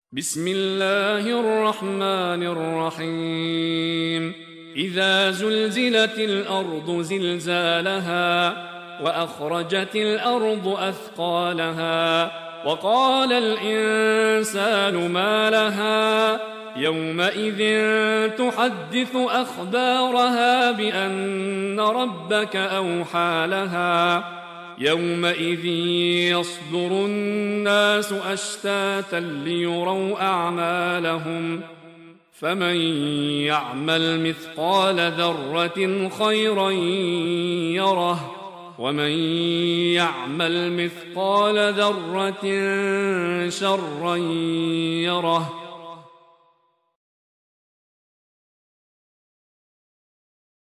بسم الله الرحمن الرحيم إذا زلزلت الأرض زلزالها وأخرجت الأرض أثقالها وقال الإنسان ما لها يومئذ تحدث أخبارها بأن ربك أوحى لها يومئذ يصدر الناس أشتاتا ليروا أعمالهم فمن يعمل مثقال ذرة خيرا يره ومن يعمل مثقال ذرة شرا يره